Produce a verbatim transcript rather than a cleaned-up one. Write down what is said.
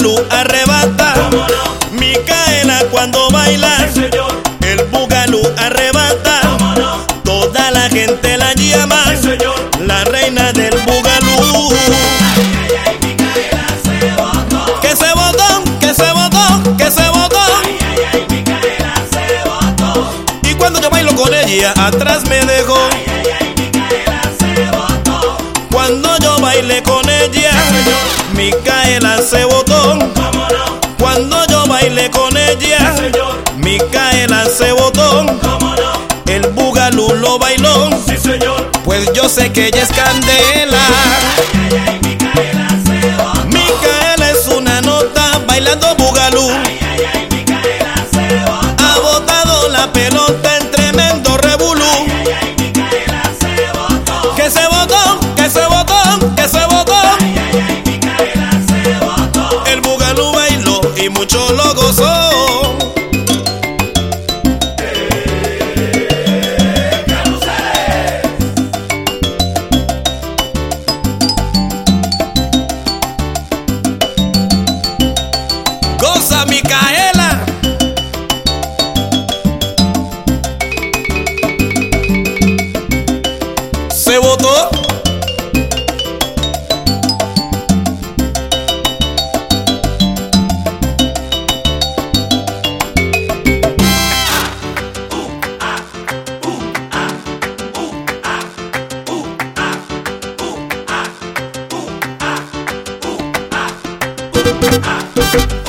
bugalú arrebata. ¿Cómo no? Micaela cuando baila, Sí, señor. el bugalú arrebata. ¿Cómo no? Toda la gente la llama Sí, señor. la reina del bugalú. Ay, ay, Micaela se botó. Que se botó, que se botó, que se botó. Ay, ay, ay, Micaela se botó. Y cuando yo bailo con ella, atrás me dejó. Ay, ay, ay, Micaela se botó. Cuando yo bailé con ella, Micaela se botó. ¿Cómo no? Cuando yo bailé con ella, Señor. Micaela se botó. ¿Cómo no? El bugalú lo bailó. Sí, señor. Pues yo sé que ella es candela. Ay, ay, ay, Micaela se botó. Micaela es una nota bailando bugalú. Ay, ay, ay, Micaela se botó. Ha botado la pelota en tremendo revolú. Ay, ay, Micaela se botó. Que se botó, que se botó, que se botó. Ay, ay, ay, Micaela se botó. El bugalú bailó y mucho lo gozó. Goza, Micaela. Se botó. Ah.